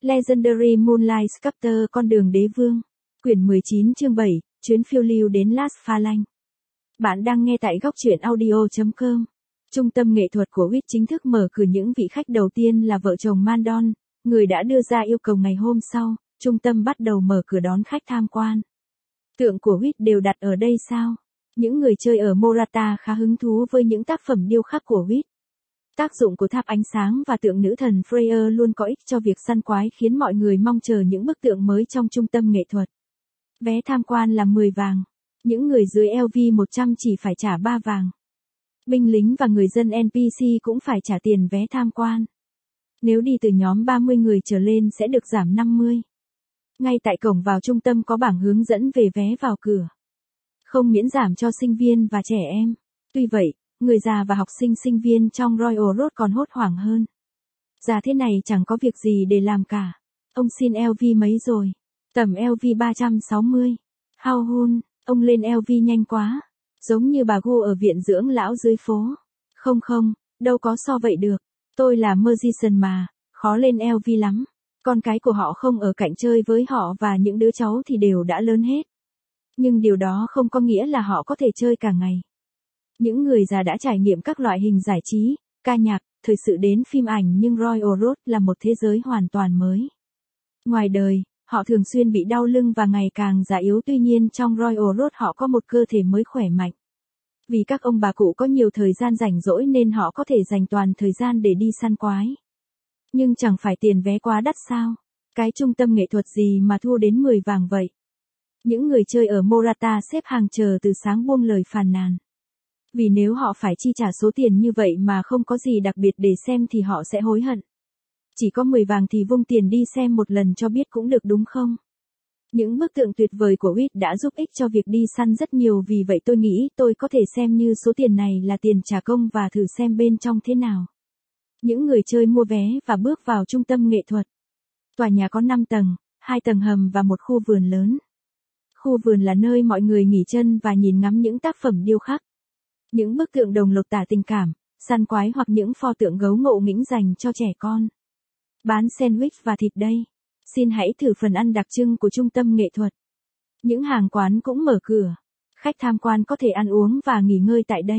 Legendary Moonlight Sculptor Con đường đế vương. Quyển 19 chương 7, chuyến phiêu lưu đến Las Phalanx. Bạn đang nghe tại góc truyện audio.com. Trung tâm nghệ thuật của WIT chính thức mở cửa. Những vị khách đầu tiên là vợ chồng Mandon, người đã đưa ra yêu cầu ngày hôm sau. Trung tâm bắt đầu mở cửa đón khách tham quan. Tượng của WIT đều đặt ở đây sao? Những người chơi ở Morata khá hứng thú với những tác phẩm điêu khắc của WIT. Tác dụng của tháp ánh sáng và tượng nữ thần Freya luôn có ích cho việc săn quái, khiến mọi người mong chờ những bức tượng mới trong trung tâm nghệ thuật. Vé tham quan là 10 vàng. Những người dưới LV 100 chỉ phải trả 3 vàng. Binh lính và người dân NPC cũng phải trả tiền vé tham quan. Nếu đi từ nhóm 30 người trở lên sẽ được giảm 50. Ngay tại cổng vào trung tâm có bảng hướng dẫn về vé vào cửa. Không miễn giảm cho sinh viên và trẻ em. Tuy vậy, người già và học sinh viên trong Royal Road còn hốt hoảng hơn. Già thế này chẳng có việc gì để làm cả. Ông xin LV mấy rồi? Tầm LV 360. How hun, ông lên LV nhanh quá. Giống như bà Gu ở viện dưỡng lão dưới phố. Không, đâu có so vậy được. Tôi là Magician mà, khó lên LV lắm. Con cái của họ không ở cạnh chơi với họ và những đứa cháu thì đều đã lớn hết. Nhưng điều đó không có nghĩa là họ có thể chơi cả ngày. Những người già đã trải nghiệm các loại hình giải trí, ca nhạc, thời sự đến phim ảnh, nhưng Royal Road là một thế giới hoàn toàn mới. Ngoài đời, họ thường xuyên bị đau lưng và ngày càng già yếu, tuy nhiên trong Royal Road họ có một cơ thể mới khỏe mạnh. Vì các ông bà cụ có nhiều thời gian rảnh rỗi nên họ có thể dành toàn thời gian để đi săn quái. Nhưng chẳng phải tiền vé quá đắt sao? Cái trung tâm nghệ thuật gì mà thu đến 10 vàng vậy? Những người chơi ở Morata xếp hàng chờ từ sáng buông lời phàn nàn. Vì nếu họ phải chi trả số tiền như vậy mà không có gì đặc biệt để xem thì họ sẽ hối hận. Chỉ có 10 vàng thì vung tiền đi xem một lần cho biết cũng được đúng không? Những bức tượng tuyệt vời của WIT đã giúp ích cho việc đi săn rất nhiều, vì vậy tôi nghĩ tôi có thể xem như số tiền này là tiền trả công và thử xem bên trong thế nào. Những người chơi mua vé và bước vào trung tâm nghệ thuật. Tòa nhà có 5 tầng, 2 tầng hầm và một khu vườn lớn. Khu vườn là nơi mọi người nghỉ chân và nhìn ngắm những tác phẩm điêu khắc. Những bức tượng đồng lột tả tình cảm, săn quái hoặc những pho tượng gấu ngộ nghĩnh dành cho trẻ con. Bán sandwich và thịt đây. Xin hãy thử phần ăn đặc trưng của trung tâm nghệ thuật. Những hàng quán cũng mở cửa. Khách tham quan có thể ăn uống và nghỉ ngơi tại đây.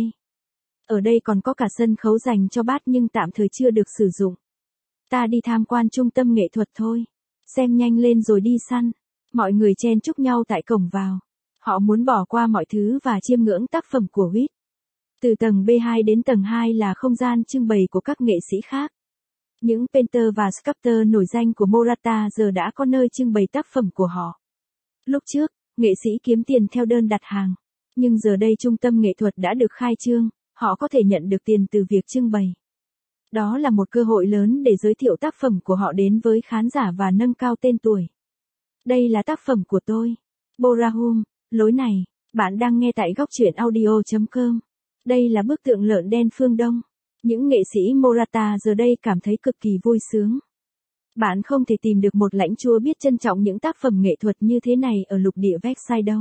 Ở đây còn có cả sân khấu dành cho bát nhưng tạm thời chưa được sử dụng. Ta đi tham quan trung tâm nghệ thuật thôi. Xem nhanh lên rồi đi săn. Mọi người chen chúc nhau tại cổng vào. Họ muốn bỏ qua mọi thứ và chiêm ngưỡng tác phẩm của WIT. Từ tầng B2 đến tầng 2 là không gian trưng bày của các nghệ sĩ khác. Những painter và sculptor nổi danh của Morata giờ đã có nơi trưng bày tác phẩm của họ. Lúc trước, nghệ sĩ kiếm tiền theo đơn đặt hàng. Nhưng giờ đây trung tâm nghệ thuật đã được khai trương, họ có thể nhận được tiền từ việc trưng bày. Đó là một cơ hội lớn để giới thiệu tác phẩm của họ đến với khán giả và nâng cao tên tuổi. Đây là tác phẩm của tôi. Borahum, lối này. Bạn đang nghe tại góc truyện audio.com. Đây là bức tượng lợn đen phương Đông. Những nghệ sĩ Morata giờ đây cảm thấy cực kỳ vui sướng. Bạn không thể tìm được một lãnh chúa biết trân trọng những tác phẩm nghệ thuật như thế này ở lục địa Versailles đâu.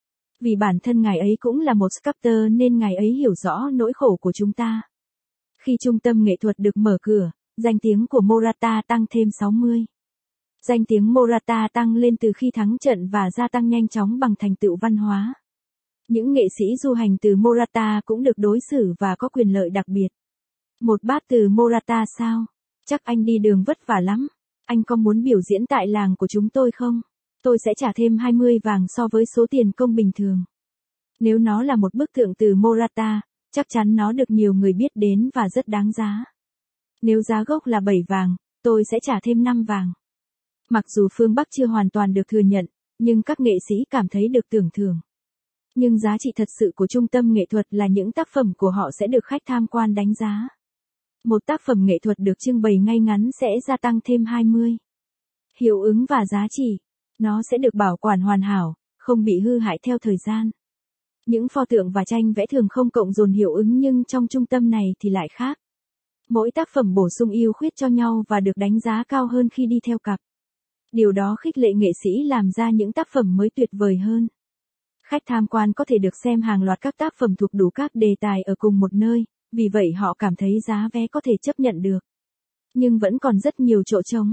Vì bản thân ngài ấy cũng là một sculptor nên ngài ấy hiểu rõ nỗi khổ của chúng ta. Khi trung tâm nghệ thuật được mở cửa, danh tiếng của Morata tăng thêm 60. Danh tiếng Morata tăng lên từ khi thắng trận và gia tăng nhanh chóng bằng thành tựu văn hóa. Những nghệ sĩ du hành từ Morata cũng được đối xử và có quyền lợi đặc biệt. Một bát từ Morata sao? Chắc anh đi đường vất vả lắm. Anh có muốn biểu diễn tại làng của chúng tôi không? Tôi sẽ trả thêm 20 vàng so với số tiền công bình thường. Nếu nó là một bức tượng từ Morata, chắc chắn nó được nhiều người biết đến và rất đáng giá. Nếu giá gốc là 7 vàng, tôi sẽ trả thêm 5 vàng. Mặc dù phương Bắc chưa hoàn toàn được thừa nhận, nhưng các nghệ sĩ cảm thấy được tưởng thưởng. Nhưng giá trị thật sự của trung tâm nghệ thuật là những tác phẩm của họ sẽ được khách tham quan đánh giá. Một tác phẩm nghệ thuật được trưng bày ngay ngắn sẽ gia tăng thêm 20. Hiệu ứng và giá trị. Nó sẽ được bảo quản hoàn hảo, không bị hư hại theo thời gian. Những pho tượng và tranh vẽ thường không cộng dồn hiệu ứng, nhưng trong trung tâm này thì lại khác. Mỗi tác phẩm bổ sung ưu khuyết cho nhau và được đánh giá cao hơn khi đi theo cặp. Điều đó khích lệ nghệ sĩ làm ra những tác phẩm mới tuyệt vời hơn. Khách tham quan có thể được xem hàng loạt các tác phẩm thuộc đủ các đề tài ở cùng một nơi, vì vậy họ cảm thấy giá vé có thể chấp nhận được. Nhưng vẫn còn rất nhiều chỗ trống.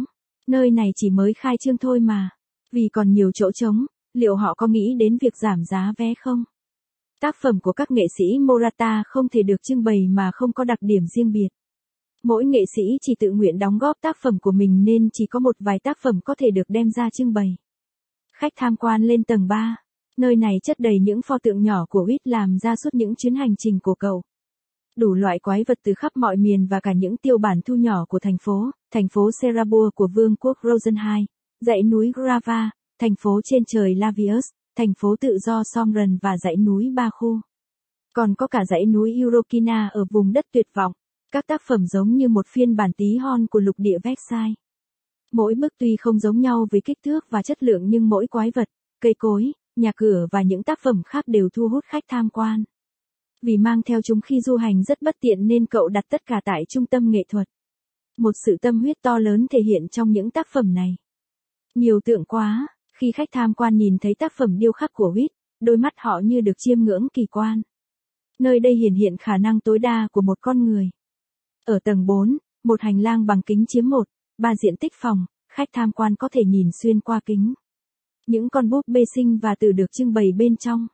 Nơi này chỉ mới khai trương thôi mà. Vì còn nhiều chỗ trống, liệu họ có nghĩ đến việc giảm giá vé không? Tác phẩm của các nghệ sĩ Morata không thể được trưng bày mà không có đặc điểm riêng biệt. Mỗi nghệ sĩ chỉ tự nguyện đóng góp tác phẩm của mình nên chỉ có một vài tác phẩm có thể được đem ra trưng bày. Khách tham quan lên tầng 3. Nơi này chất đầy những pho tượng nhỏ của Whit làm ra suốt những chuyến hành trình của cậu. Đủ loại quái vật từ khắp mọi miền và cả những tiêu bản thu nhỏ của thành phố Serabur của Vương quốc Rosenheim, dãy núi Grava, thành phố trên trời Lavius, thành phố tự do Somren và dãy núi Bakhu. Còn có cả dãy núi Urokina ở vùng đất tuyệt vọng. Các tác phẩm giống như một phiên bản tí hon của lục địa Versailles. Mỗi bức tuy không giống nhau về kích thước và chất lượng nhưng mỗi quái vật, cây cối, nhà cửa và những tác phẩm khác đều thu hút khách tham quan. Vì mang theo chúng khi du hành rất bất tiện nên cậu đặt tất cả tại trung tâm nghệ thuật. Một sự tâm huyết to lớn thể hiện trong những tác phẩm này. Nhiều tượng quá, khi khách tham quan nhìn thấy tác phẩm điêu khắc của Whit, đôi mắt họ như được chiêm ngưỡng kỳ quan. Nơi đây hiển hiện khả năng tối đa của một con người. Ở tầng 4, một hành lang bằng kính chiếm 1/3 diện tích phòng, khách tham quan có thể nhìn xuyên qua kính. Những con búp bê sinh và từ được trưng bày bên trong.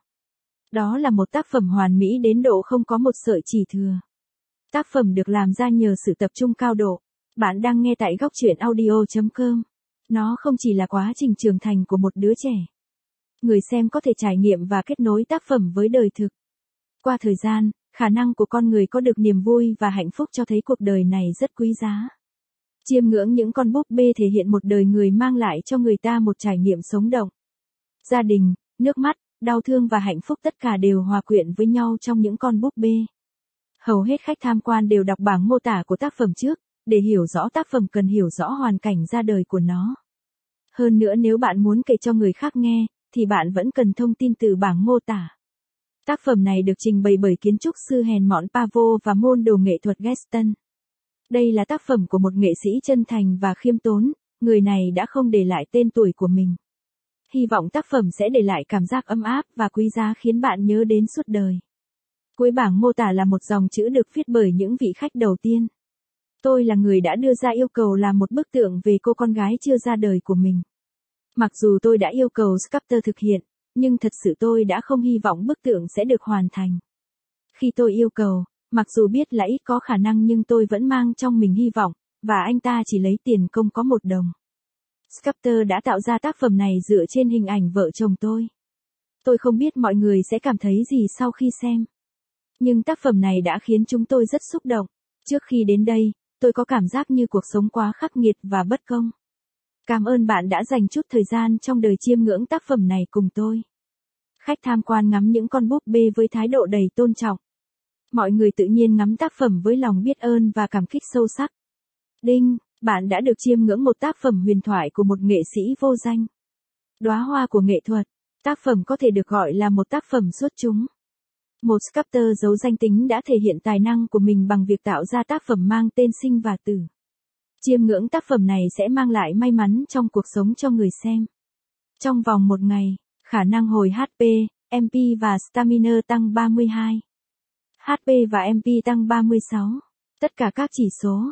Đó là một tác phẩm hoàn mỹ đến độ không có một sợi chỉ thừa. Tác phẩm được làm ra nhờ sự tập trung cao độ. Bạn đang nghe tại góc truyện audio.com. Nó không chỉ là quá trình trưởng thành của một đứa trẻ. Người xem có thể trải nghiệm và kết nối tác phẩm với đời thực. Qua thời gian, khả năng của con người có được niềm vui và hạnh phúc cho thấy cuộc đời này rất quý giá. Chiêm ngưỡng những con búp bê thể hiện một đời người mang lại cho người ta một trải nghiệm sống động. Gia đình, nước mắt, đau thương và hạnh phúc tất cả đều hòa quyện với nhau trong những con búp bê. Hầu hết khách tham quan đều đọc bảng mô tả của tác phẩm trước, để hiểu rõ tác phẩm cần hiểu rõ hoàn cảnh ra đời của nó. Hơn nữa nếu bạn muốn kể cho người khác nghe, thì bạn vẫn cần thông tin từ bảng mô tả. Tác phẩm này được trình bày bởi kiến trúc sư hèn mọn Pavo và môn đồ nghệ thuật Geston. Đây là tác phẩm của một nghệ sĩ chân thành và khiêm tốn, người này đã không để lại tên tuổi của mình. Hy vọng tác phẩm sẽ để lại cảm giác ấm áp và quý giá khiến bạn nhớ đến suốt đời. Cuối bảng mô tả là một dòng chữ được viết bởi những vị khách đầu tiên. Tôi là người đã đưa ra yêu cầu làm một bức tượng về cô con gái chưa ra đời của mình. Mặc dù tôi đã yêu cầu sculptor thực hiện, nhưng thật sự tôi đã không hy vọng bức tượng sẽ được hoàn thành. Khi tôi yêu cầu, mặc dù biết là ít có khả năng nhưng tôi vẫn mang trong mình hy vọng, và anh ta chỉ lấy tiền công có 1 đồng. Sculptor đã tạo ra tác phẩm này dựa trên hình ảnh vợ chồng tôi. Tôi không biết mọi người sẽ cảm thấy gì sau khi xem. Nhưng tác phẩm này đã khiến chúng tôi rất xúc động. Trước khi đến đây, tôi có cảm giác như cuộc sống quá khắc nghiệt và bất công. Cảm ơn bạn đã dành chút thời gian trong đời chiêm ngưỡng tác phẩm này cùng tôi. Khách tham quan ngắm những con búp bê với thái độ đầy tôn trọng. Mọi người tự nhiên ngắm tác phẩm với lòng biết ơn và cảm kích sâu sắc. Đinh, bạn đã được chiêm ngưỡng một tác phẩm huyền thoại của một nghệ sĩ vô danh. Đóa hoa của nghệ thuật, tác phẩm có thể được gọi là một tác phẩm xuất chúng. Một sculptor giấu danh tính đã thể hiện tài năng của mình bằng việc tạo ra tác phẩm mang tên sinh và tử. Chiêm ngưỡng tác phẩm này sẽ mang lại may mắn trong cuộc sống cho người xem. Trong vòng 1 ngày, khả năng hồi HP, MP và stamina tăng 32. HP và MP tăng 36. Tất cả các chỉ số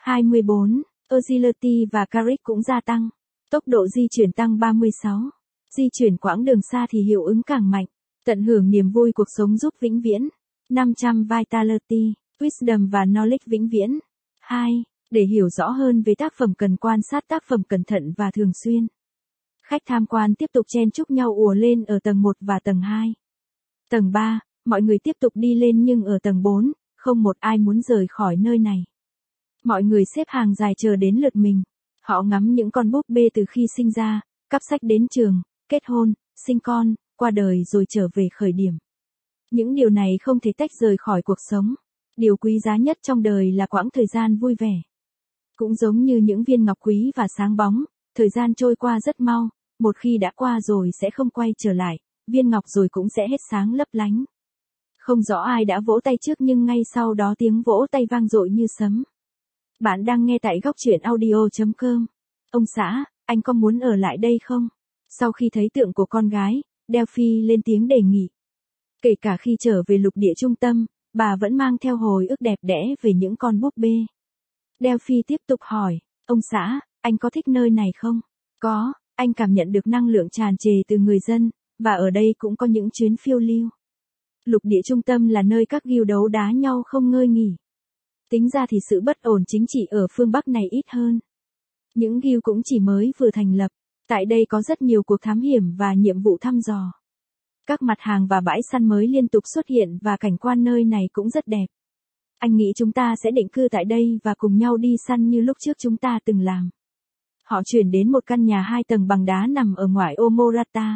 24, agility và carrick cũng gia tăng. Tốc độ di chuyển tăng 36. Di chuyển quãng đường xa thì hiệu ứng càng mạnh. Tận hưởng niềm vui cuộc sống giúp vĩnh viễn. 500 vitality, wisdom và knowledge vĩnh viễn. 2. Để hiểu rõ hơn về tác phẩm cần quan sát tác phẩm cẩn thận và thường xuyên. Khách tham quan tiếp tục chen chúc nhau ùa lên ở tầng 1 và tầng 2. Tầng 3, mọi người tiếp tục đi lên nhưng ở tầng 4, không một ai muốn rời khỏi nơi này. Mọi người xếp hàng dài chờ đến lượt mình. Họ ngắm những con búp bê từ khi sinh ra, cắp sách đến trường, kết hôn, sinh con, qua đời rồi trở về khởi điểm. Những điều này không thể tách rời khỏi cuộc sống. Điều quý giá nhất trong đời là quãng thời gian vui vẻ. Cũng giống như những viên ngọc quý và sáng bóng, thời gian trôi qua rất mau, một khi đã qua rồi sẽ không quay trở lại, viên ngọc rồi cũng sẽ hết sáng lấp lánh. Không rõ ai đã vỗ tay trước nhưng ngay sau đó tiếng vỗ tay vang dội như sấm. Bạn đang nghe tại góc truyện audio.com. Ông xã, anh có muốn ở lại đây không? Sau khi thấy tượng của con gái, Delphi lên tiếng đề nghị. Kể cả khi trở về lục địa trung tâm, bà vẫn mang theo hồi ức đẹp đẽ về những con búp bê. Delphi tiếp tục hỏi, ông xã, Anh có thích nơi này không? Có, anh cảm nhận được năng lượng tràn trề từ người dân, và ở đây cũng có những chuyến phiêu lưu. Lục địa trung tâm là nơi các guild đấu đá nhau không ngơi nghỉ. Tính ra thì sự bất ổn chính trị ở phương Bắc này ít hơn. Những guild cũng chỉ mới vừa thành lập. Tại đây có rất nhiều cuộc thám hiểm và nhiệm vụ thăm dò. Các mặt hàng và bãi săn mới liên tục xuất hiện và cảnh quan nơi này cũng rất đẹp. Anh nghĩ chúng ta sẽ định cư tại đây và cùng nhau đi săn như lúc trước chúng ta từng làm. Họ chuyển đến một căn nhà 2 tầng bằng đá nằm ở ngoại ô Morata.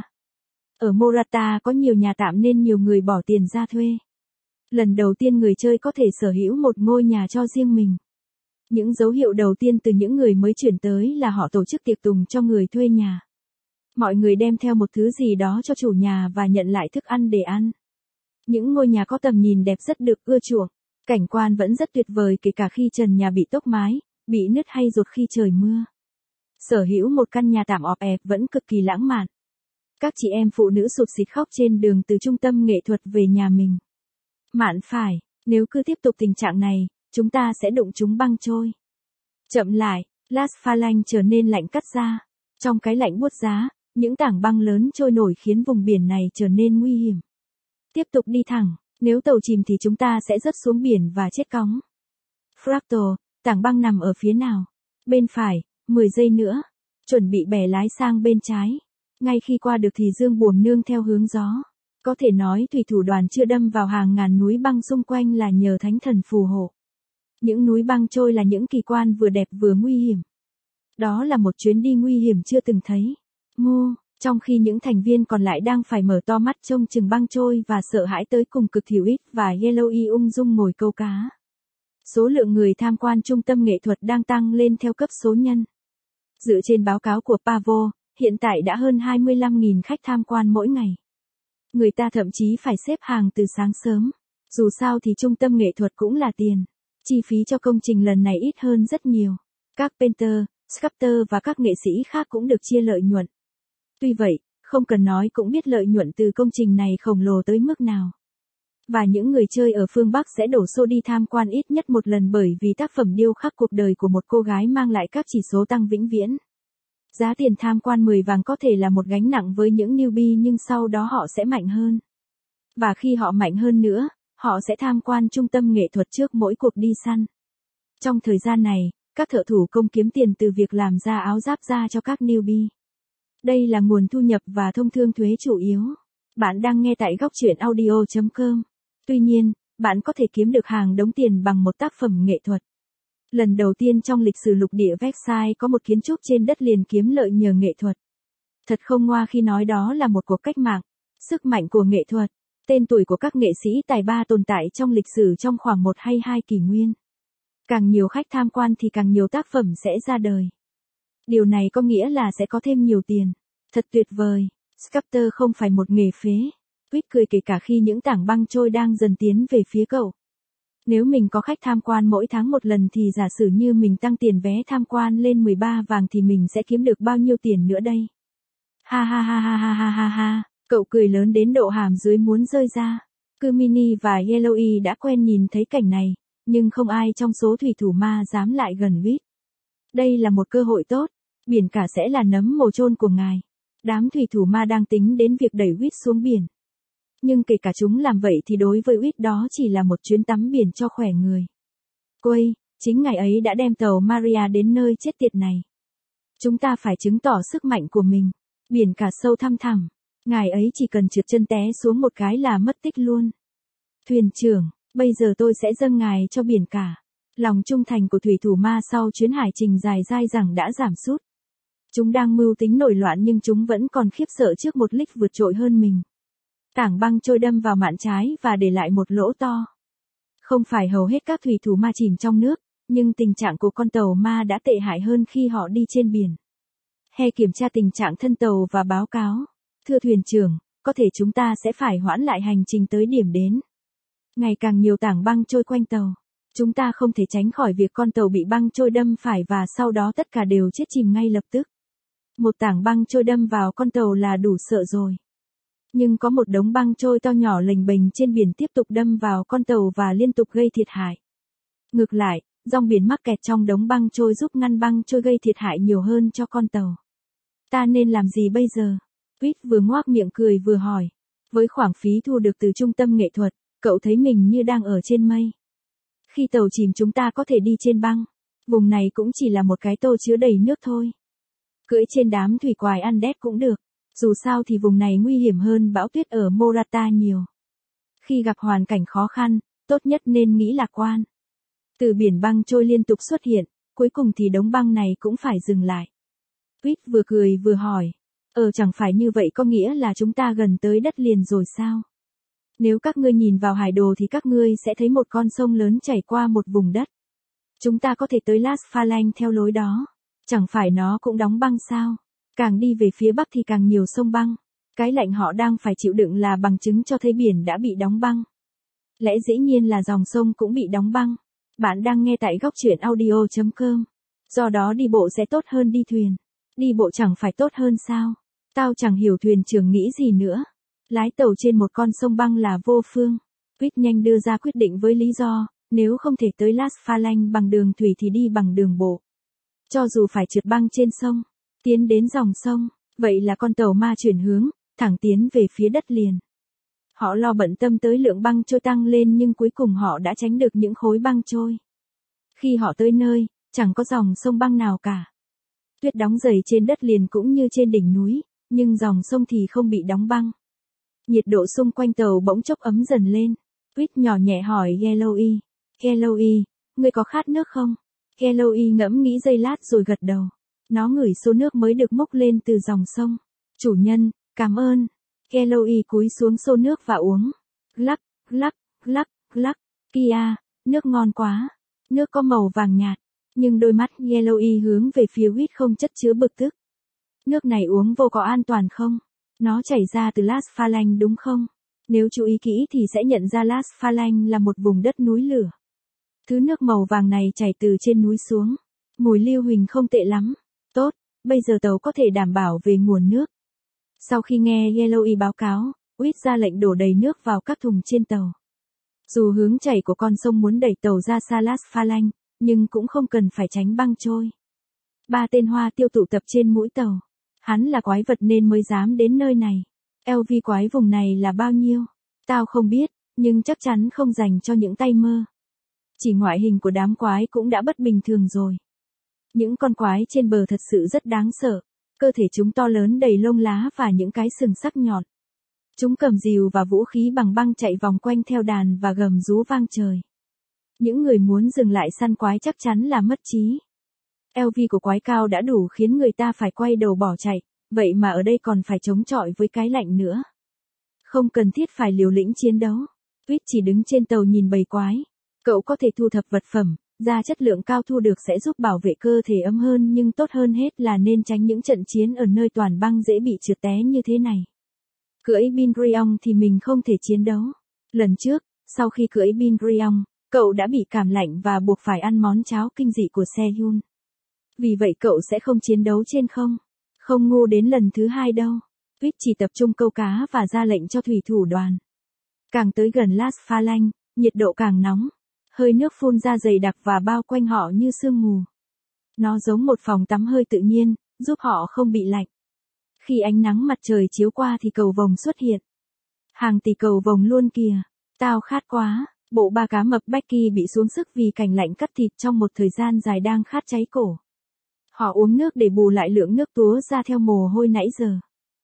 Ở Morata có nhiều nhà tạm nên nhiều người bỏ tiền ra thuê. Lần đầu tiên người chơi có thể sở hữu một ngôi nhà cho riêng mình. Những dấu hiệu đầu tiên từ những người mới chuyển tới là họ tổ chức tiệc tùng cho người thuê nhà. Mọi người đem theo một thứ gì đó cho chủ nhà và nhận lại thức ăn để ăn. Những ngôi nhà có tầm nhìn đẹp rất được ưa chuộng. Cảnh quan vẫn rất tuyệt vời kể cả khi trần nhà bị tốc mái, bị nứt hay rột khi trời mưa. Sở hữu một căn nhà tạm ọp ẹp vẫn cực kỳ lãng mạn. Các chị em phụ nữ sụt sịt khóc trên đường từ trung tâm nghệ thuật về nhà mình. Mạn phải, nếu cứ tiếp tục tình trạng này, chúng ta sẽ đụng chúng băng trôi. Chậm lại, Las Phalanx trở nên lạnh cắt da. Trong cái lạnh buốt giá, những tảng băng lớn trôi nổi khiến vùng biển này trở nên nguy hiểm. Tiếp tục đi thẳng, nếu tàu chìm thì chúng ta sẽ rớt xuống biển và chết cóng. Fractal, tảng băng nằm ở phía nào? Bên phải, 10 giây nữa. Chuẩn bị bẻ lái sang bên trái. Ngay khi qua được thì dương buồm nương theo hướng gió. Có thể nói thủy thủ đoàn chưa đâm vào hàng ngàn núi băng xung quanh là nhờ thánh thần phù hộ. Những núi băng trôi là những kỳ quan vừa đẹp vừa nguy hiểm. Đó là một chuyến đi nguy hiểm chưa từng thấy. Trong khi những thành viên còn lại đang phải mở to mắt trông chừng băng trôi và sợ hãi tới cùng cực thiểu ít và Yellowy ung dung ngồi câu cá. Số lượng người tham quan trung tâm nghệ thuật đang tăng lên theo cấp số nhân. Dựa trên báo cáo của Pavo, hiện tại đã hơn 25.000 khách tham quan mỗi ngày. Người ta thậm chí phải xếp hàng từ sáng sớm. Dù sao thì trung tâm nghệ thuật cũng là tiền. Chi phí cho công trình lần này ít hơn rất nhiều. Các painter, sculptor và các nghệ sĩ khác cũng được chia lợi nhuận. Tuy vậy, không cần nói cũng biết lợi nhuận từ công trình này khổng lồ tới mức nào. Và những người chơi ở phương Bắc sẽ đổ xô đi tham quan ít nhất một lần bởi vì tác phẩm điêu khắc cuộc đời của một cô gái mang lại các chỉ số tăng vĩnh viễn. Giá tiền tham quan 10 vàng có thể là một gánh nặng với những newbie nhưng sau đó họ sẽ mạnh hơn. Và khi họ mạnh hơn nữa, họ sẽ tham quan trung tâm nghệ thuật trước mỗi cuộc đi săn. Trong thời gian này, các thợ thủ công kiếm tiền từ việc làm ra áo giáp da cho các newbie. Đây là nguồn thu nhập và thông thương thuế chủ yếu. Bạn đang nghe tại góc truyện audio.com. Tuy nhiên, bạn có thể kiếm được hàng đống tiền bằng một tác phẩm nghệ thuật. Lần đầu tiên trong lịch sử lục địa Versailles có một kiến trúc trên đất liền kiếm lợi nhờ nghệ thuật. Thật không ngoa khi nói đó là một cuộc cách mạng. Sức mạnh của nghệ thuật. Tên tuổi của các nghệ sĩ tài ba tồn tại trong lịch sử trong khoảng 1 hay 2 kỷ nguyên. Càng nhiều khách tham quan thì càng nhiều tác phẩm sẽ ra đời. Điều này có nghĩa là sẽ có thêm nhiều tiền. Thật tuyệt vời. Sculptor không phải một nghề phế. Quýt cười kể cả khi những tảng băng trôi đang dần tiến về phía cậu. Nếu mình có khách tham quan mỗi tháng một lần thì giả sử như mình tăng tiền vé tham quan lên 13 vàng thì mình sẽ kiếm được bao nhiêu tiền nữa đây? Ha ha ha ha ha ha ha ha. Cậu cười lớn đến độ hàm dưới muốn rơi ra. Kumini và Yellowy đã quen nhìn thấy cảnh này, nhưng không ai trong số thủy thủ ma dám lại gần Wit. Đây là một cơ hội tốt. Biển cả sẽ là nấm mồ chôn của ngài. Đám thủy thủ ma đang tính đến việc đẩy Wit xuống biển. Nhưng kể cả chúng làm vậy thì đối với Wit đó chỉ là một chuyến tắm biển cho khỏe người. Quay, chính ngài ấy đã đem tàu Maria đến nơi chết tiệt này. Chúng ta phải chứng tỏ sức mạnh của mình. Biển cả sâu thăm thẳm. Ngài ấy chỉ cần trượt chân té xuống một cái là mất tích luôn. Thuyền trưởng, bây giờ tôi sẽ dâng ngài cho biển cả. Lòng trung thành của thủy thủ ma sau chuyến hải trình dài dai dẳng đã giảm sút. Chúng đang mưu tính nổi loạn nhưng chúng vẫn còn khiếp sợ trước một lích vượt trội hơn mình. Tảng băng trôi đâm vào mạn trái và để lại một lỗ to. Không phải hầu hết các thủy thủ ma chìm trong nước, nhưng tình trạng của con tàu ma đã tệ hại hơn khi họ đi trên biển. He kiểm tra tình trạng thân tàu và báo cáo. Thưa thuyền trưởng, có thể chúng ta sẽ phải hoãn lại hành trình tới điểm đến. Ngày càng nhiều tảng băng trôi quanh tàu. Chúng ta không thể tránh khỏi việc con tàu bị băng trôi đâm phải và sau đó tất cả đều chết chìm ngay lập tức. Một tảng băng trôi đâm vào con tàu là đủ sợ rồi. Nhưng có một đống băng trôi to nhỏ lềnh bềnh trên biển tiếp tục đâm vào con tàu và liên tục gây thiệt hại. Ngược lại, Rong biển mắc kẹt trong đống băng trôi giúp ngăn băng trôi gây thiệt hại nhiều hơn cho con tàu. Ta nên làm gì bây giờ? Reed vừa ngoác miệng cười vừa hỏi. Với khoản phí thu được từ trung tâm nghệ thuật, cậu thấy mình như đang ở trên mây. Khi tàu chìm chúng ta có thể đi trên băng. Vùng này cũng chỉ là một cái tô chứa đầy nước thôi. Cưỡi trên đám thủy quài Andes cũng được. Dù sao thì vùng này nguy hiểm hơn bão tuyết ở Morata nhiều. Khi gặp hoàn cảnh khó khăn, tốt nhất nên nghĩ lạc quan. Từ biển băng trôi liên tục xuất hiện, cuối cùng thì đống băng này cũng phải dừng lại. Reed vừa cười vừa hỏi. Chẳng phải như vậy có nghĩa là chúng ta gần tới đất liền rồi sao? Nếu các ngươi nhìn vào hải đồ thì các ngươi sẽ thấy một con sông lớn chảy qua một vùng đất. Chúng ta có thể tới Las Falang theo lối đó. Chẳng phải nó cũng đóng băng sao? Càng đi về phía bắc thì càng nhiều sông băng. Cái lạnh họ đang phải chịu đựng là bằng chứng cho thấy biển đã bị đóng băng. Lẽ dĩ nhiên là dòng sông cũng bị đóng băng. Bạn đang nghe tại góc truyện audio.com. Do đó đi bộ sẽ tốt hơn đi thuyền. Đi bộ chẳng phải tốt hơn sao? Tao chẳng hiểu thuyền trưởng nghĩ gì nữa. Lái tàu trên một con sông băng là vô phương. Reed nhanh đưa ra quyết định với lý do, nếu không thể tới Las Falang bằng đường thủy thì đi bằng đường bộ. Cho dù phải trượt băng trên sông, tiến đến dòng sông, vậy là con tàu ma chuyển hướng, thẳng tiến về phía đất liền. Họ lo bận tâm tới lượng băng trôi tăng lên nhưng cuối cùng họ đã tránh được những khối băng trôi. Khi họ tới nơi, chẳng có dòng sông băng nào cả. Tuyết đóng dày trên đất liền cũng như trên đỉnh núi, nhưng dòng sông thì không bị đóng băng. Nhiệt độ xung quanh tàu bỗng chốc ấm dần lên. Reed nhỏ nhẹ hỏi Galloway. Galloway, ngươi có khát nước không? Galloway ngẫm nghĩ giây lát rồi gật đầu. Nó ngửi xô nước mới được múc lên từ dòng sông. Chủ nhân, cảm ơn. Galloway cúi xuống xô nước và uống. Glắc, glắc, glắc, glắc. Kia, nước ngon quá. Nước có màu vàng nhạt. Nhưng đôi mắt Galloway hướng về phía Reed không chất chứa bực tức. Nước này uống vô có an toàn không? Nó chảy ra từ Las Falang đúng không? Nếu chú ý kỹ thì sẽ nhận ra Las Falang là một vùng đất núi lửa. Thứ nước màu vàng này chảy từ trên núi xuống. Mùi lưu huỳnh không tệ lắm. Tốt, bây giờ tàu có thể đảm bảo về nguồn nước. Sau khi nghe Galloway báo cáo, Reed ra lệnh đổ đầy nước vào các thùng trên tàu. Dù hướng chảy của con sông muốn đẩy tàu ra xa Las Falang, nhưng cũng không cần phải tránh băng trôi. 3 tên hoa tiêu tụ tập trên mũi tàu. Hắn là quái vật nên mới dám đến nơi này. LV quái vùng này là bao nhiêu? Tao không biết, nhưng chắc chắn không dành cho những tay mơ. Chỉ ngoại hình của đám quái cũng đã bất bình thường rồi. Những con quái trên bờ thật sự rất đáng sợ. Cơ thể chúng to lớn đầy lông lá và những cái sừng sắc nhọn. Chúng cầm rìu và vũ khí bằng băng chạy vòng quanh theo đàn và gầm rú vang trời. Những người muốn dừng lại săn quái chắc chắn là mất trí. LV của quái cao đã đủ khiến người ta phải quay đầu bỏ chạy, vậy mà ở đây còn phải chống chọi với cái lạnh nữa. Không cần thiết phải liều lĩnh chiến đấu. Reed chỉ đứng trên tàu nhìn bầy quái. Cậu có thể thu thập vật phẩm, da chất lượng cao thu được sẽ giúp bảo vệ cơ thể ấm hơn nhưng tốt hơn hết là nên tránh những trận chiến ở nơi toàn băng dễ bị trượt té như thế này. Cưỡi Binrion thì mình không thể chiến đấu. Lần trước, sau khi cưỡi Binrion, cậu đã bị cảm lạnh và buộc phải ăn món cháo kinh dị của Sehun. Vì vậy cậu sẽ không chiến đấu trên không. Không ngu đến lần thứ 2 đâu. Reed chỉ tập trung câu cá và ra lệnh cho thủy thủ đoàn. Càng tới gần Las Falang, nhiệt độ càng nóng. Hơi nước phun ra dày đặc và bao quanh họ như sương mù. Nó giống một phòng tắm hơi tự nhiên, giúp họ không bị lạnh. Khi ánh nắng mặt trời chiếu qua thì cầu vồng xuất hiện. Hàng tỷ cầu vồng luôn kìa. Tao khát quá. Bộ ba cá mập Becky bị xuống sức vì cảnh lạnh cắt thịt trong một thời gian dài đang khát cháy cổ. Họ uống nước để bù lại lượng nước túa ra theo mồ hôi nãy giờ.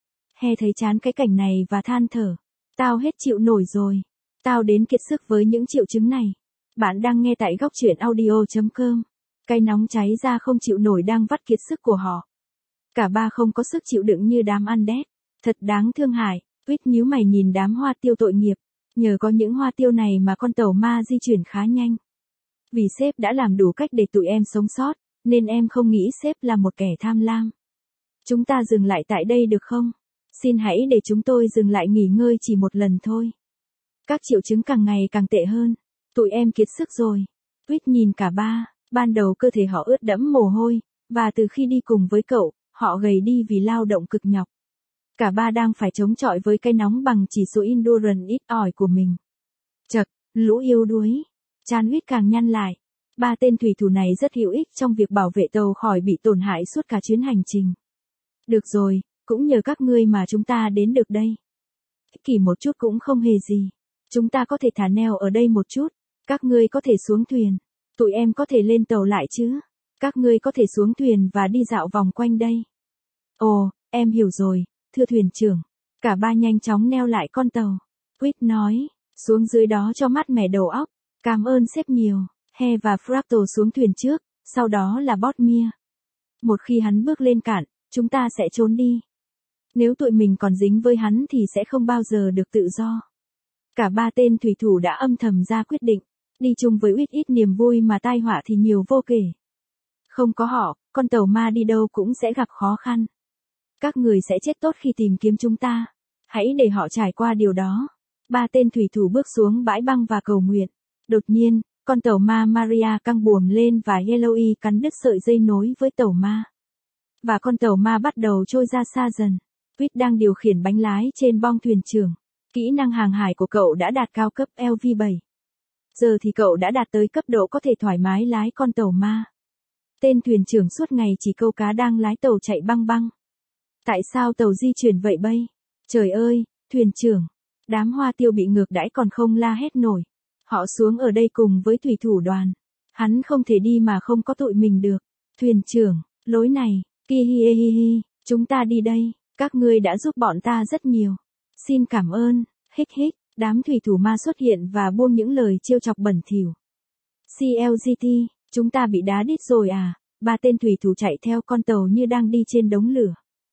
He thấy chán cái cảnh này và than thở. Tao hết chịu nổi rồi. Tao đến kiệt sức với những triệu chứng này. Bạn đang nghe tại góc truyện audio.com. Cái nóng cháy ra không chịu nổi đang vắt kiệt sức của họ. Cả ba không có sức chịu đựng như đám Andes. Thật đáng thương hại. Reed nhíu mày nhìn đám hoa tiêu tội nghiệp. Nhờ có những hoa tiêu này mà con tàu ma di chuyển khá nhanh. Vì sếp đã làm đủ cách để tụi em sống sót, nên em không nghĩ sếp là một kẻ tham lam. Chúng ta dừng lại tại đây được không? Xin hãy để chúng tôi dừng lại nghỉ ngơi chỉ một lần thôi. Các triệu chứng càng ngày càng tệ hơn. Tụi em kiệt sức rồi. Reed nhìn cả ba, ban đầu cơ thể họ ướt đẫm mồ hôi, và từ khi đi cùng với cậu, họ gầy đi vì lao động cực nhọc. Cả ba đang phải chống chọi với cái nóng bằng chỉ số endurance ít ỏi của mình. Chậc, lũ yếu đuối. Trán Reed càng nhăn lại. Ba tên thủy thủ này rất hữu ích trong việc bảo vệ tàu khỏi bị tổn hại suốt cả chuyến hành trình. Được rồi, cũng nhờ các ngươi mà chúng ta đến được đây. Ích kỷ một chút cũng không hề gì. Chúng ta có thể thả neo ở đây một chút. Các ngươi có thể xuống thuyền. Tụi em có thể lên tàu lại chứ? Các ngươi có thể xuống thuyền và đi dạo vòng quanh đây. Ồ, em hiểu rồi, thưa thuyền trưởng. Cả ba nhanh chóng neo lại con tàu. Quýt nói, xuống dưới đó cho mát mẻ đầu óc. Cảm ơn sếp nhiều. He và Fractal xuống thuyền trước, sau đó là Botmere. Một khi hắn bước lên cạn, chúng ta sẽ trốn đi. Nếu tụi mình còn dính với hắn thì sẽ không bao giờ được tự do. Cả ba tên thủy thủ đã âm thầm ra quyết định, đi chung với ít niềm vui mà tai họa thì nhiều vô kể. Không có họ, con tàu ma đi đâu cũng sẽ gặp khó khăn. Các người sẽ chết tốt khi tìm kiếm chúng ta. Hãy để họ trải qua điều đó. Ba tên thủy thủ bước xuống bãi băng và cầu nguyện. Đột nhiên, con tàu ma Maria căng buồm lên và Eloy cắn đứt sợi dây nối với tàu ma. Và con tàu ma bắt đầu trôi ra xa dần. Quýt đang điều khiển bánh lái trên bong thuyền trưởng. Kỹ năng hàng hải của cậu đã đạt cao cấp LV7. Giờ thì cậu đã đạt tới cấp độ có thể thoải mái lái con tàu ma. Tên thuyền trưởng suốt ngày chỉ câu cá đang lái tàu chạy băng băng. Tại sao tàu di chuyển vậy bây? Trời ơi, thuyền trưởng. Đám hoa tiêu bị ngược đãi còn không la hét nổi. Họ xuống ở đây cùng với thủy thủ đoàn. Hắn không thể đi mà không có tụi mình được. Thuyền trưởng, lối này, kihihihi, chúng ta đi đây. Các ngươi đã giúp bọn ta rất nhiều. Xin cảm ơn, hích hích. Đám thủy thủ ma xuất hiện và buông những lời trêu chọc bẩn thỉu. CLGT, chúng ta bị đá đít rồi à? Ba tên thủy thủ chạy theo con tàu như đang đi trên đống lửa.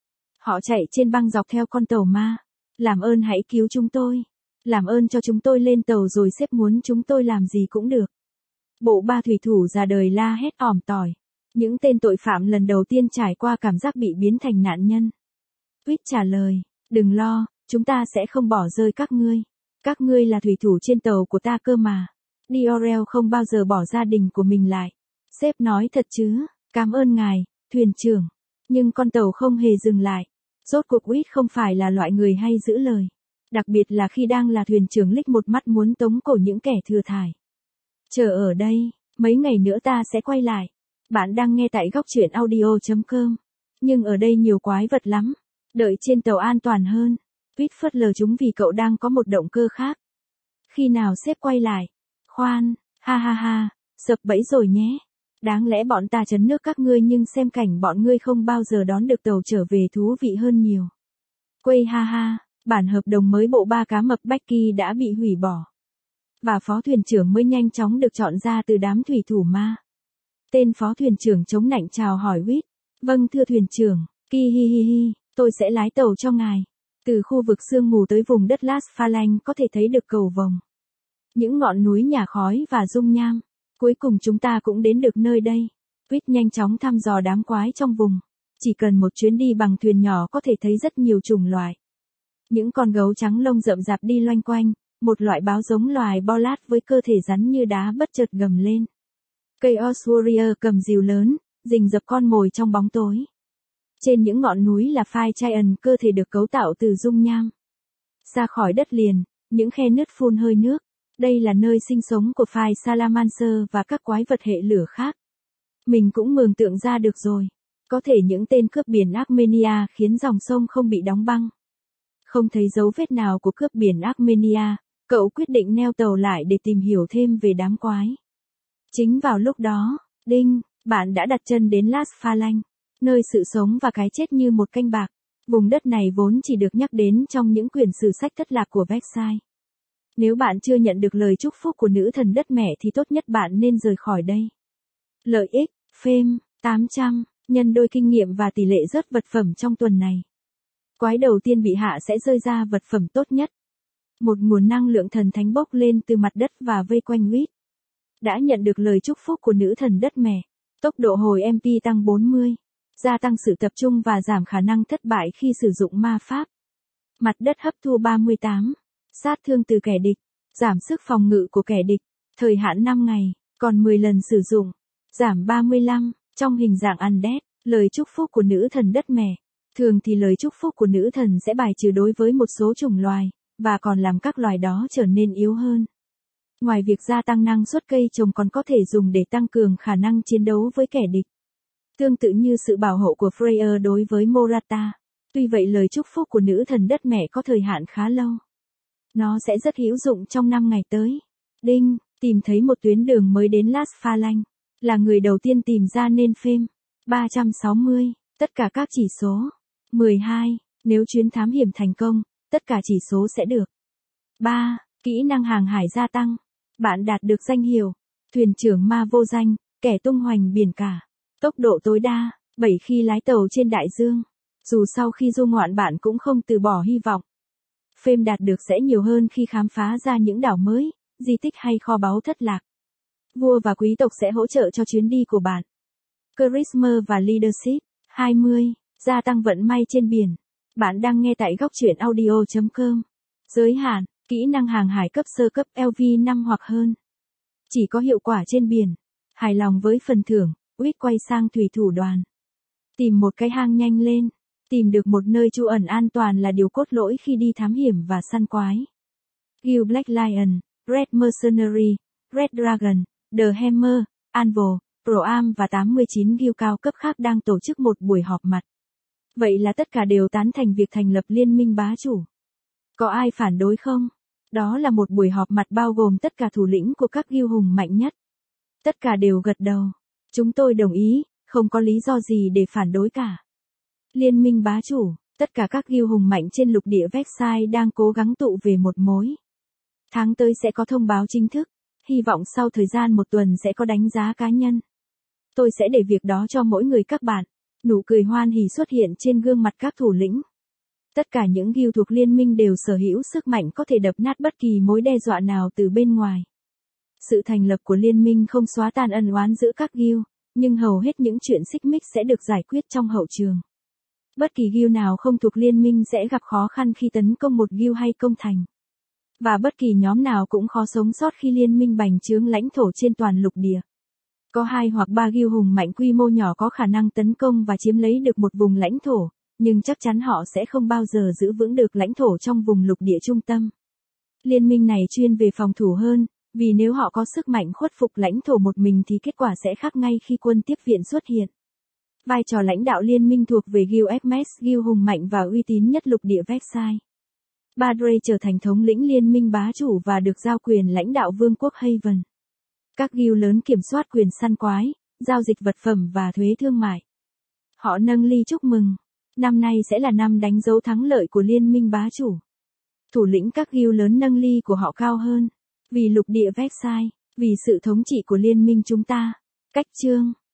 Họ chạy trên băng dọc theo con tàu ma. Làm ơn hãy cứu chúng tôi. Làm ơn cho chúng tôi lên tàu rồi sếp muốn chúng tôi làm gì cũng được. Bộ ba thủy thủ già đời la hét ỏm tỏi. Những tên tội phạm lần đầu tiên trải qua cảm giác bị biến thành nạn nhân. Quýt trả lời, đừng lo, chúng ta sẽ không bỏ rơi các ngươi. Các ngươi là thủy thủ trên tàu của ta cơ mà. Diorel không bao giờ bỏ gia đình của mình lại. Sếp nói thật chứ, cảm ơn ngài, thuyền trưởng. Nhưng con tàu không hề dừng lại. Rốt cuộc Quýt không phải là loại người hay giữ lời. Đặc biệt là khi đang là thuyền trưởng lích một mắt muốn tống cổ những kẻ thừa thải. Chờ ở đây, mấy ngày nữa ta sẽ quay lại. Bạn đang nghe tại góc truyện audio.com. Nhưng ở đây nhiều quái vật lắm. Đợi trên tàu an toàn hơn. Quýt phớt lờ chúng vì cậu đang có một động cơ khác. Khi nào sếp quay lại? Khoan, ha ha ha, sập bẫy rồi nhé. Đáng lẽ bọn ta trấn nước các ngươi nhưng xem cảnh bọn ngươi không bao giờ đón được tàu trở về thú vị hơn nhiều. Quây ha ha, bản hợp đồng mới bộ ba cá mập Becky đã bị hủy bỏ. Và phó thuyền trưởng mới nhanh chóng được chọn ra từ đám thủy thủ ma. Tên phó thuyền trưởng chống nạnh chào hỏi Quýt. Vâng thưa thuyền trưởng, kihihihi, tôi sẽ lái tàu cho ngài. Từ khu vực sương mù tới vùng đất Las Phalanx có thể thấy được cầu vồng. Những ngọn núi nhà khói và dung nham. Cuối cùng chúng ta cũng đến được nơi đây. Quýt nhanh chóng thăm dò đám quái trong vùng. Chỉ cần một chuyến đi bằng thuyền nhỏ có thể thấy rất nhiều chủng loại. Những con gấu trắng lông rậm rạp đi loanh quanh, một loại báo giống loài Bolat với cơ thể rắn như đá bất chợt gầm lên. Chaos Warrior cầm rìu lớn, rình rập con mồi trong bóng tối. Trên những ngọn núi là Fire Giant cơ thể được cấu tạo từ dung nham. Ra khỏi đất liền, những khe nứt phun hơi nước. Đây là nơi sinh sống của Fire Salamancer và các quái vật hệ lửa khác. Mình cũng mường tượng ra được rồi. Có thể những tên cướp biển Armenia khiến dòng sông không bị đóng băng. Không thấy dấu vết nào của cướp biển Armenia, cậu quyết định neo tàu lại để tìm hiểu thêm về đám quái. Chính vào lúc đó, đinh, bạn đã đặt chân đến Las Phalanx, nơi sự sống và cái chết như một canh bạc. Vùng đất này vốn chỉ được nhắc đến trong những quyển sử sách thất lạc của Versailles. Nếu bạn chưa nhận được lời chúc phúc của nữ thần đất mẹ thì tốt nhất bạn nên rời khỏi đây. Lợi ích, Fame, 800, nhân đôi kinh nghiệm và tỷ lệ rớt vật phẩm trong tuần này. Quái đầu tiên bị hạ sẽ rơi ra vật phẩm tốt nhất. Một nguồn năng lượng thần thánh bốc lên từ mặt đất và vây quanh Quýt. Đã nhận được lời chúc phúc của nữ thần đất mẹ. Tốc độ hồi MP tăng 40. Gia tăng sự tập trung và giảm khả năng thất bại khi sử dụng ma pháp. Mặt đất hấp thu 38. Sát thương từ kẻ địch. Giảm sức phòng ngự của kẻ địch. Thời hạn 5 ngày. Còn 10 lần sử dụng. Giảm 35. Trong hình dạng undead. Lời chúc phúc của nữ thần đất mẹ. Thường thì lời chúc phúc của nữ thần sẽ bài trừ đối với một số chủng loài. Và còn làm các loài đó trở nên yếu hơn. Ngoài việc gia tăng năng suất cây trồng còn có thể dùng để tăng cường khả năng chiến đấu với kẻ địch. Tương tự như sự bảo hộ của Freyr đối với Morata. Tuy vậy lời chúc phúc của nữ thần đất mẹ có thời hạn khá lâu. Nó sẽ rất hữu dụng trong 5 ngày tới. Đinh, tìm thấy một tuyến đường mới đến Las Phalanx. Là người đầu tiên tìm ra nên phêm. 360, tất cả các chỉ số. 12, nếu chuyến thám hiểm thành công, tất cả chỉ số sẽ được. 3, kỹ năng hàng hải gia tăng. Bạn đạt được danh hiệu thuyền trưởng ma vô danh, kẻ tung hoành biển cả. Tốc độ tối đa, 7 khi lái tàu trên đại dương. Dù sau khi du ngoạn bạn cũng không từ bỏ hy vọng. Phêm đạt được sẽ nhiều hơn khi khám phá ra những đảo mới, di tích hay kho báu thất lạc. Vua và quý tộc sẽ hỗ trợ cho chuyến đi của bạn. Charisma và Leadership. 20. Gia tăng vận may trên biển. Bạn đang nghe tại góc truyện audio.com. Giới hạn, kỹ năng hàng hải cấp sơ cấp LV5 hoặc hơn. Chỉ có hiệu quả trên biển. Hài lòng với phần thưởng, Uyết quay sang thủy thủ đoàn. Tìm một cái hang nhanh lên. Tìm được một nơi trú ẩn an toàn là điều cốt lõi khi đi thám hiểm và săn quái. Guild Black Lion, Red Mercenary, Red Dragon, The Hammer, Anvil, Pro-Am và 89 guild cao cấp khác đang tổ chức một buổi họp mặt. Vậy là tất cả đều tán thành việc thành lập liên minh bá chủ. Có ai phản đối không? Đó là một buổi họp mặt bao gồm tất cả thủ lĩnh của các guild hùng mạnh nhất. Tất cả đều gật đầu. Chúng tôi đồng ý, không có lý do gì để phản đối cả. Liên minh bá chủ, tất cả các guild hùng mạnh trên lục địa Versailles đang cố gắng tụ về một mối. Tháng tới sẽ có thông báo chính thức, hy vọng sau thời gian một tuần sẽ có đánh giá cá nhân. Tôi sẽ để việc đó cho mỗi người các bạn. Nụ cười hoan hỉ xuất hiện trên gương mặt các thủ lĩnh. Tất cả những guild thuộc liên minh đều sở hữu sức mạnh có thể đập nát bất kỳ mối đe dọa nào từ bên ngoài. Sự thành lập của liên minh không xóa tan ân oán giữa các guild, nhưng hầu hết những chuyện xích mích sẽ được giải quyết trong hậu trường. Bất kỳ guild nào không thuộc liên minh sẽ gặp khó khăn khi tấn công một guild hay công thành. Và bất kỳ nhóm nào cũng khó sống sót khi liên minh bành trướng lãnh thổ trên toàn lục địa. Có 2 hoặc 3 guild hùng mạnh quy mô nhỏ có khả năng tấn công và chiếm lấy được một vùng lãnh thổ, nhưng chắc chắn họ sẽ không bao giờ giữ vững được lãnh thổ trong vùng lục địa trung tâm. Liên minh này chuyên về phòng thủ hơn, vì nếu họ có sức mạnh khuất phục lãnh thổ một mình thì kết quả sẽ khác ngay khi quân tiếp viện xuất hiện. Vai trò lãnh đạo liên minh thuộc về Guild Hermes, guild hùng mạnh và uy tín nhất lục địa Versailles. Badre trở thành thống lĩnh liên minh bá chủ và được giao quyền lãnh đạo vương quốc Haven. Các guild lớn kiểm soát quyền săn quái, giao dịch vật phẩm và thuế thương mại. Họ nâng ly chúc mừng. Năm nay sẽ là năm đánh dấu thắng lợi của liên minh bá chủ. Thủ lĩnh các guild lớn nâng ly của họ cao hơn. Vì lục địa Versailles, vì sự thống trị của liên minh chúng ta. Cách chương